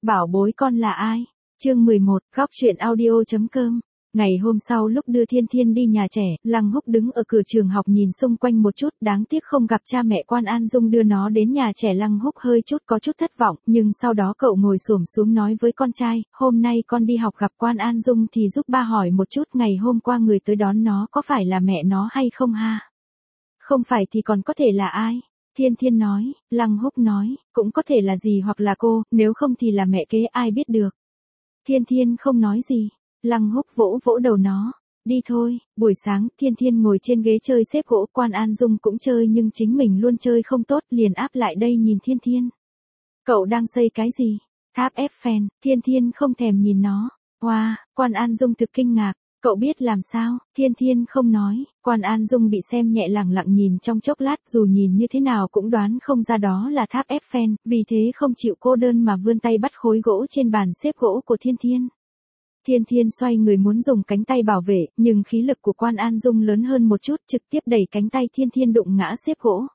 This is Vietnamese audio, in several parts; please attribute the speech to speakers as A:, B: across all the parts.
A: Bảo bối con là ai? Chương 11, góc truyện audio.com. Ngày hôm sau lúc đưa Thiên Thiên đi nhà trẻ, Lăng Húc đứng ở cửa trường học nhìn xung quanh một chút, đáng tiếc không gặp cha mẹ Quan An Dung đưa nó đến nhà trẻ. Lăng Húc có chút thất vọng, nhưng sau đó cậu ngồi xổm xuống nói với con trai, hôm nay con đi học gặp Quan An Dung thì giúp ba hỏi một chút ngày hôm qua người tới đón nó có phải là mẹ nó hay không ha? Không phải thì còn có thể là ai? Thiên Thiên nói, Lăng Húc nói, cũng có thể là dì hoặc là cô, nếu không thì là mẹ kế ai biết được. Thiên Thiên không nói gì. Lăng Húc vỗ vỗ đầu nó. Đi thôi. Buổi sáng, Thiên Thiên ngồi trên ghế chơi xếp gỗ. Quan An Dung cũng chơi nhưng chính mình luôn chơi không tốt, liền áp lại đây nhìn Thiên Thiên. Cậu đang xây cái gì? Tháp Eiffel. Thiên Thiên không thèm nhìn nó. Wow, Quan An Dung thực kinh ngạc. Cậu biết làm sao? Thiên Thiên không nói. Quan An Dung bị xem nhẹ lẳng lặng nhìn trong chốc lát, dù nhìn như thế nào cũng đoán không ra đó là tháp Eiffel, vì thế không chịu cô đơn mà vươn tay bắt khối gỗ trên bàn xếp gỗ của Thiên Thiên. Thiên Thiên xoay người muốn dùng cánh tay bảo vệ, nhưng khí lực của Quan An Dung lớn hơn một chút, trực tiếp đẩy cánh tay Thiên Thiên đụng ngã xếp gỗ.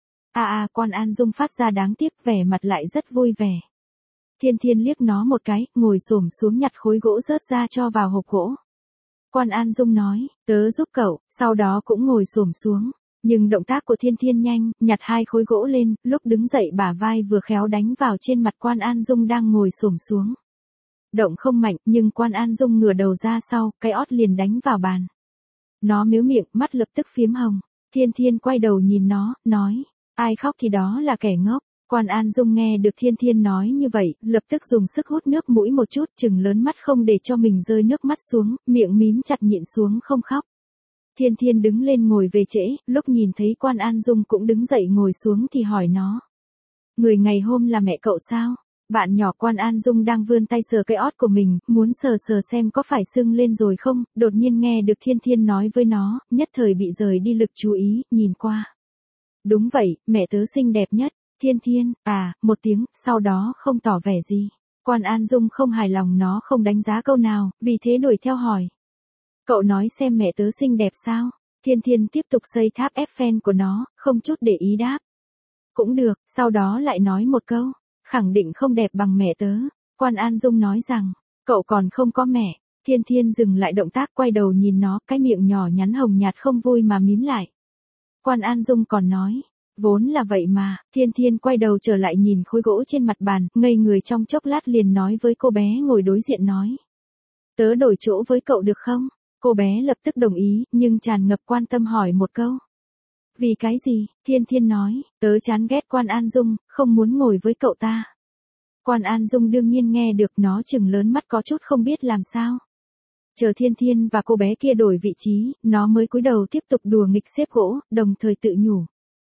A: Quan An Dung phát ra đáng tiếc, vẻ mặt lại rất vui vẻ. Thiên Thiên liếc nó một cái, ngồi xổm xuống nhặt khối gỗ rớt ra cho vào hộp gỗ. Quan An Dung nói, tớ giúp cậu, sau đó cũng ngồi xổm xuống. Nhưng động tác của Thiên Thiên nhanh, nhặt hai khối gỗ lên, lúc đứng dậy bả vai vừa khéo đánh vào trên mặt Quan An Dung đang ngồi xổm xuống. Động không mạnh, nhưng Quan An Dung ngửa đầu ra sau, cái ót liền đánh vào bàn. Nó mếu miệng, mắt lập tức phiếm hồng. Thiên Thiên quay đầu nhìn nó, nói, ai khóc thì đó là kẻ ngốc. Quan An Dung nghe được Thiên Thiên nói như vậy, lập tức dùng sức hút nước mũi một chút, trừng lớn mắt không để cho mình rơi nước mắt xuống, miệng mím chặt nhịn xuống không khóc. Thiên Thiên đứng lên ngồi về trễ, lúc nhìn thấy Quan An Dung cũng đứng dậy ngồi xuống thì hỏi nó. Người ngày hôm là mẹ cậu sao? Bạn nhỏ Quan An Dung đang vươn tay sờ cái ót của mình, muốn sờ xem có phải sưng lên rồi không, đột nhiên nghe được Thiên Thiên nói với nó, nhất thời bị rời đi lực chú ý, nhìn qua. Đúng vậy, mẹ tớ xinh đẹp nhất. Thiên Thiên, một tiếng, sau đó không tỏ vẻ gì. Quan An Dung không hài lòng nó không đánh giá câu nào, vì thế đuổi theo hỏi. Cậu nói xem mẹ tớ xinh đẹp sao? Thiên Thiên tiếp tục xây tháp Eiffel của nó, không chút để ý đáp. Cũng được, sau đó lại nói một câu. Khẳng định không đẹp bằng mẹ tớ. Quan An Dung nói rằng, cậu còn không có mẹ. Thiên Thiên dừng lại động tác quay đầu nhìn nó, cái miệng nhỏ nhắn hồng nhạt không vui mà mím lại. Quan An Dung còn nói. Vốn là vậy mà. Thiên Thiên quay đầu trở lại nhìn khối gỗ trên mặt bàn, ngây người trong chốc lát liền nói với cô bé ngồi đối diện nói. Tớ đổi chỗ với cậu được không? Cô bé lập tức đồng ý, nhưng tràn ngập quan tâm hỏi một câu. Vì cái gì? Thiên Thiên nói, tớ chán ghét Quan An Dung, không muốn ngồi với cậu ta. Quan An Dung đương nhiên nghe được, nó chừng lớn mắt có chút không biết làm sao. Chờ Thiên Thiên và cô bé kia đổi vị trí, nó mới cúi đầu tiếp tục đùa nghịch xếp gỗ, đồng thời tự nhủ.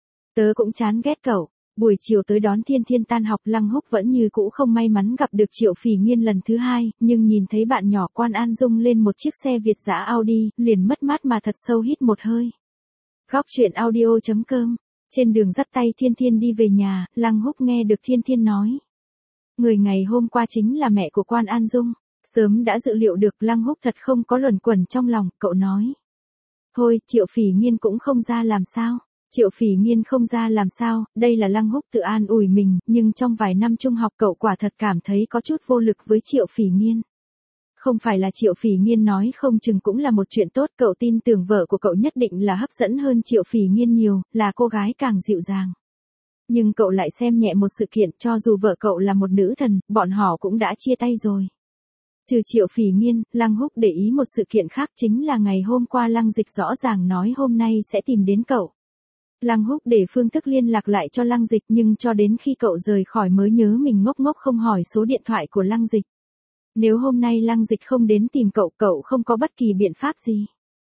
A: Tớ cũng chán ghét cậu. Buổi chiều tới đón Thiên Thiên tan học, Lăng Húc vẫn như cũ không may mắn gặp được Triệu Phỉ Nghiên lần thứ hai, nhưng nhìn thấy bạn nhỏ Quan An Dung lên một chiếc xe Việt dã Audi, liền mất mát mà thật sâu hít một hơi. Góc truyện audio.com. Trên đường dắt tay Thiên Thiên đi về nhà, Lăng Húc nghe được Thiên Thiên nói. Người ngày hôm qua chính là mẹ của Quan An Dung. Sớm đã dự liệu được, Lăng Húc thật không có luẩn quẩn trong lòng, cậu nói. Thôi, Triệu Phỉ Nghiên cũng không ra làm sao. Triệu Phỉ Nghiên không ra làm sao, đây là Lăng Húc tự an ủi mình, nhưng trong vài năm trung học cậu quả thật cảm thấy có chút vô lực với Triệu Phỉ Nghiên. Không phải là Triệu Phỉ Nghiên nói không chừng cũng là một chuyện tốt, cậu tin tưởng vợ của cậu nhất định là hấp dẫn hơn Triệu Phỉ Nghiên nhiều, là cô gái càng dịu dàng. Nhưng cậu lại xem nhẹ một sự kiện, cho dù vợ cậu là một nữ thần, bọn họ cũng đã chia tay rồi. Trừ Triệu Phỉ Nghiên, Lăng Húc để ý một sự kiện khác, chính là ngày hôm qua Lăng Dịch rõ ràng nói hôm nay sẽ tìm đến cậu. Lăng Húc để phương thức liên lạc lại cho Lăng Dịch, nhưng cho đến khi cậu rời khỏi mới nhớ mình ngốc không hỏi số điện thoại của Lăng Dịch. Nếu hôm nay Lăng Dịch không đến tìm cậu không có bất kỳ biện pháp gì.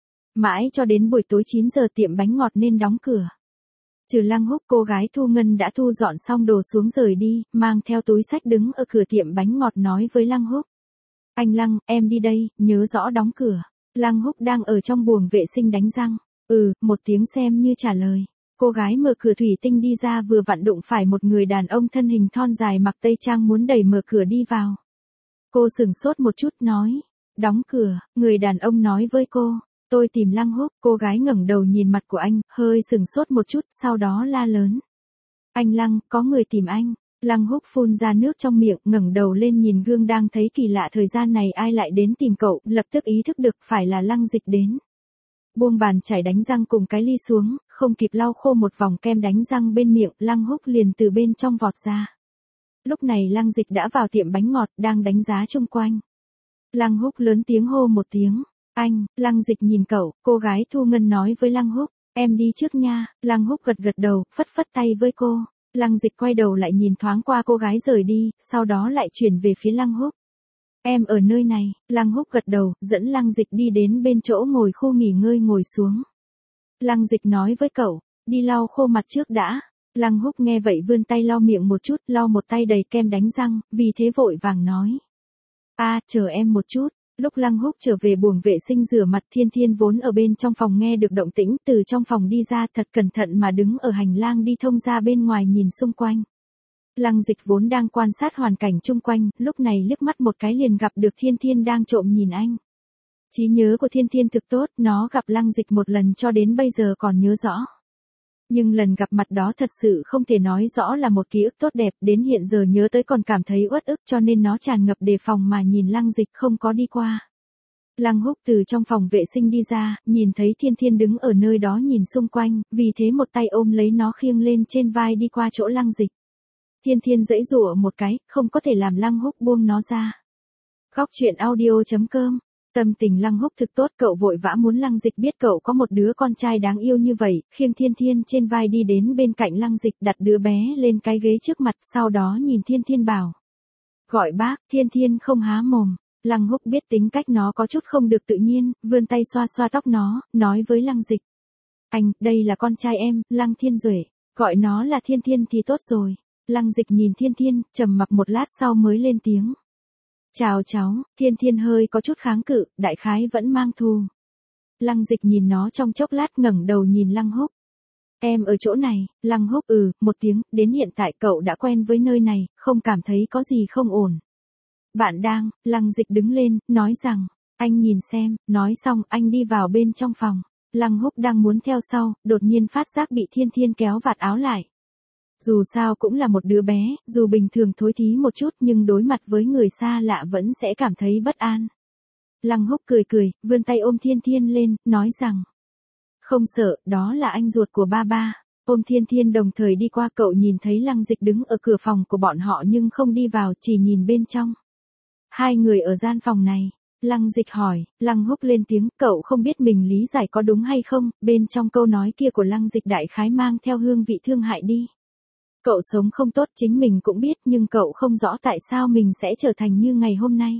A: Mãi cho đến buổi tối 9 giờ tiệm bánh ngọt nên đóng cửa. Trừ Lăng Húc, cô gái Thu Ngân đã thu dọn xong đồ xuống rời đi, mang theo túi xách đứng ở cửa tiệm bánh ngọt nói với Lăng Húc. Anh Lăng, em đi đây, nhớ rõ đóng cửa. Lăng Húc đang ở trong buồng vệ sinh đánh răng. Một tiếng xem như trả lời. Cô gái mở cửa thủy tinh đi ra vừa vặn đụng phải một người đàn ông thân hình thon dài mặc tây trang muốn đẩy mở cửa đi vào. Cô sửng sốt một chút nói. Đóng cửa, người đàn ông nói với cô. Tôi tìm Lăng Húc. Cô gái ngẩng đầu nhìn mặt của anh, hơi sửng sốt một chút, sau đó la lớn. Anh Lăng, có người tìm anh. Lăng Húc phun ra nước trong miệng, ngẩng đầu lên nhìn gương đang thấy kỳ lạ thời gian này ai lại đến tìm cậu, lập tức ý thức được phải là Lăng Dịch đến. Buông bàn chải đánh răng cùng cái ly xuống, không kịp lau khô một vòng kem đánh răng bên miệng, Lăng Húc liền từ bên trong vọt ra. Lúc này Lăng Dịch đã vào tiệm bánh ngọt, đang đánh giá chung quanh. Lăng Húc lớn tiếng hô một tiếng, anh. Lăng Dịch nhìn cậu, cô gái Thu Ngân nói với Lăng Húc, em đi trước nha. Lăng Húc gật gật đầu, phất phất tay với cô. Lăng Dịch quay đầu lại nhìn thoáng qua cô gái rời đi, sau đó lại chuyển về phía Lăng Húc. Em ở nơi này. Lăng Húc gật đầu, dẫn Lăng Dịch đi đến bên chỗ ngồi khu nghỉ ngơi ngồi xuống. Lăng Dịch nói với cậu, đi lau khô mặt trước đã. Lăng Húc nghe vậy vươn tay lau miệng một chút, lau một tay đầy kem đánh răng, vì thế vội vàng nói. Chờ em một chút. Lúc Lăng Húc trở về buồng vệ sinh rửa mặt, Thiên Thiên vốn ở bên trong phòng nghe được động tĩnh, từ trong phòng đi ra thật cẩn thận mà đứng ở hành lang đi thông ra bên ngoài nhìn xung quanh. Lăng Dịch vốn đang quan sát hoàn cảnh chung quanh, lúc này liếc mắt một cái liền gặp được Thiên Thiên đang trộm nhìn anh. Trí nhớ của Thiên Thiên thực tốt, nó gặp Lăng Dịch một lần cho đến bây giờ còn nhớ rõ. Nhưng lần gặp mặt đó thật sự không thể nói rõ là một ký ức tốt đẹp, đến hiện giờ nhớ tới còn cảm thấy uất ức cho nên nó tràn ngập đề phòng mà nhìn Lăng Dịch không có đi qua. Lăng Húc từ trong phòng vệ sinh đi ra, nhìn thấy Thiên Thiên đứng ở nơi đó nhìn xung quanh, vì thế một tay ôm lấy nó khiêng lên trên vai đi qua chỗ Lăng Dịch. Thiên Thiên giãy giụa một cái, không có thể làm Lăng Húc buông nó ra. Góc truyện audio.com. Tâm tình Lăng Húc thực tốt, cậu vội vã muốn Lăng Dịch biết cậu có một đứa con trai đáng yêu như vậy, khiêng Thiên Thiên trên vai đi đến bên cạnh Lăng Dịch, đặt đứa bé lên cái ghế trước mặt, sau đó nhìn Thiên Thiên bảo. Gọi bác. Thiên Thiên không há mồm. Lăng Húc biết tính cách nó có chút không được tự nhiên, vươn tay xoa xoa tóc nó, nói với Lăng Dịch. Anh, đây là con trai em, Lăng Thiên Duệ, gọi nó là Thiên Thiên thì tốt rồi. Lăng Dịch nhìn Thiên Thiên, trầm mặc một lát sau mới lên tiếng. Chào cháu. Thiên Thiên hơi có chút kháng cự, đại khái vẫn mang thù. Lăng Dịch nhìn nó trong chốc lát ngẩng đầu nhìn Lăng Húc. Em ở chỗ này. Lăng Húc một tiếng, đến hiện tại cậu đã quen với nơi này, không cảm thấy có gì không ổn. Bạn đang. Lăng Dịch đứng lên, nói rằng, anh nhìn xem. Nói xong anh đi vào bên trong phòng. Lăng Húc đang muốn theo sau, đột nhiên phát giác bị Thiên Thiên kéo vạt áo lại. Dù sao cũng là một đứa bé, dù bình thường thối thí một chút nhưng đối mặt với người xa lạ vẫn sẽ cảm thấy bất an. Lăng Húc cười cười, vươn tay ôm Thiên Thiên lên, nói rằng. Không sợ, đó là anh ruột của ba ba. Ôm Thiên Thiên đồng thời đi qua, cậu nhìn thấy Lăng Dịch đứng ở cửa phòng của bọn họ nhưng không đi vào, chỉ nhìn bên trong. Hai người ở gian phòng này. Lăng Dịch hỏi. Lăng Húc lên tiếng, cậu không biết mình lý giải có đúng hay không, bên trong câu nói kia của Lăng Dịch đại khái mang theo hương vị thương hại đi. Cậu sống không tốt chính mình cũng biết nhưng cậu không rõ tại sao mình sẽ trở thành như ngày hôm nay.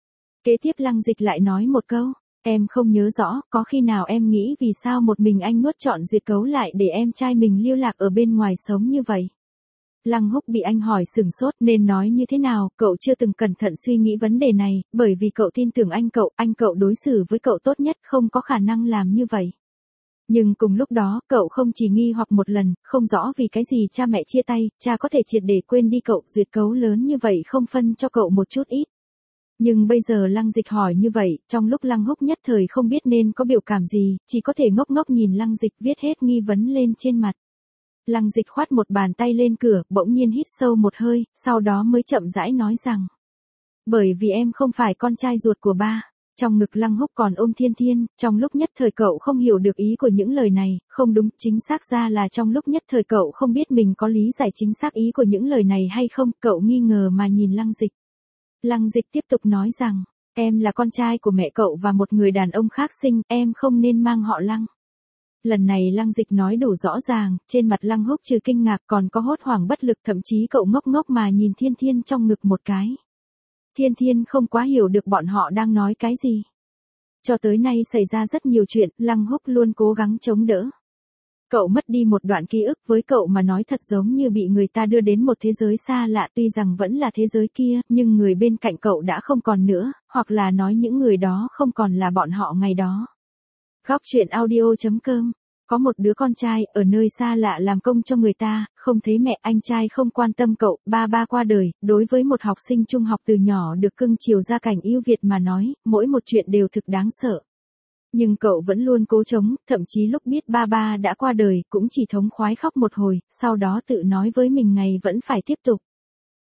A: Kế tiếp Lăng Dịch lại nói một câu, em không nhớ rõ, có khi nào em nghĩ vì sao một mình anh nuốt trọn duyệt cấu lại để em trai mình lưu lạc ở bên ngoài sống như vậy. Lăng Húc bị anh hỏi sửng sốt nên nói như thế nào, cậu chưa từng cẩn thận suy nghĩ vấn đề này, bởi vì cậu tin tưởng anh cậu đối xử với cậu tốt nhất không có khả năng làm như vậy. Nhưng cùng lúc đó, cậu không chỉ nghi hoặc một lần, không rõ vì cái gì cha mẹ chia tay, cha có thể triệt để quên đi cậu, duyệt cấu lớn như vậy không phân cho cậu một chút ít. Nhưng bây giờ Lăng Dịch hỏi như vậy, trong lúc Lăng Húc nhất thời không biết nên có biểu cảm gì, chỉ có thể ngốc ngốc nhìn Lăng Dịch viết hết nghi vấn lên trên mặt. Lăng Dịch khoát một bàn tay lên cửa, bỗng nhiên hít sâu một hơi, sau đó mới chậm rãi nói rằng. Bởi vì em không phải con trai ruột của ba. Trong ngực Lăng Húc còn ôm Thiên Thiên, trong lúc nhất thời cậu không hiểu được ý của những lời này, không đúng, chính xác ra là trong lúc nhất thời cậu không biết mình có lý giải chính xác ý của những lời này hay không, cậu nghi ngờ mà nhìn Lăng Dịch. Lăng Dịch tiếp tục nói rằng, em là con trai của mẹ cậu và một người đàn ông khác sinh, em không nên mang họ Lăng. Lần này Lăng Dịch nói đủ rõ ràng, trên mặt Lăng Húc trừ kinh ngạc còn có hốt hoảng bất lực, thậm chí cậu ngốc ngốc mà nhìn Thiên Thiên trong ngực một cái. Thiên Thiên không quá hiểu được bọn họ đang nói cái gì. Cho tới nay xảy ra rất nhiều chuyện, Lăng Húc luôn cố gắng chống đỡ. Cậu mất đi một đoạn ký ức, với cậu mà nói thật giống như bị người ta đưa đến một thế giới xa lạ, tuy rằng vẫn là thế giới kia, nhưng người bên cạnh cậu đã không còn nữa, hoặc là nói những người đó không còn là bọn họ ngày đó. Góc truyện audio.com. Có một đứa con trai, ở nơi xa lạ làm công cho người ta, không thấy mẹ, anh trai không quan tâm cậu, ba qua đời, đối với một học sinh trung học từ nhỏ được cưng chiều gia cảnh ưu việt mà nói, mỗi một chuyện đều thực đáng sợ. Nhưng cậu vẫn luôn cố chống, thậm chí lúc biết ba đã qua đời, cũng chỉ thống khoái khóc một hồi, sau đó tự nói với mình ngày vẫn phải tiếp tục.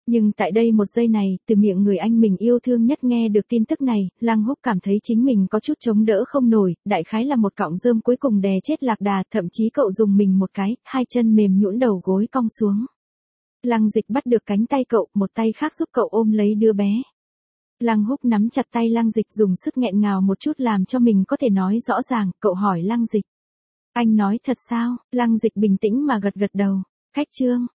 A: Nhưng tại đây một giây này, từ miệng người anh mình yêu thương nhất nghe được tin tức này, Lăng Húc cảm thấy chính mình có chút chống đỡ không nổi, đại khái là một cọng rơm cuối cùng đè chết lạc đà, thậm chí cậu dùng mình một cái, hai chân mềm nhũn đầu gối cong xuống. Lăng Dịch bắt được cánh tay cậu, một tay khác giúp cậu ôm lấy đứa bé. Lăng Húc nắm chặt tay Lăng Dịch dùng sức nghẹn ngào một chút làm cho mình có thể nói rõ ràng, cậu hỏi Lăng Dịch. Anh nói thật sao? Lăng Dịch bình tĩnh mà gật gật đầu. Khách Trương,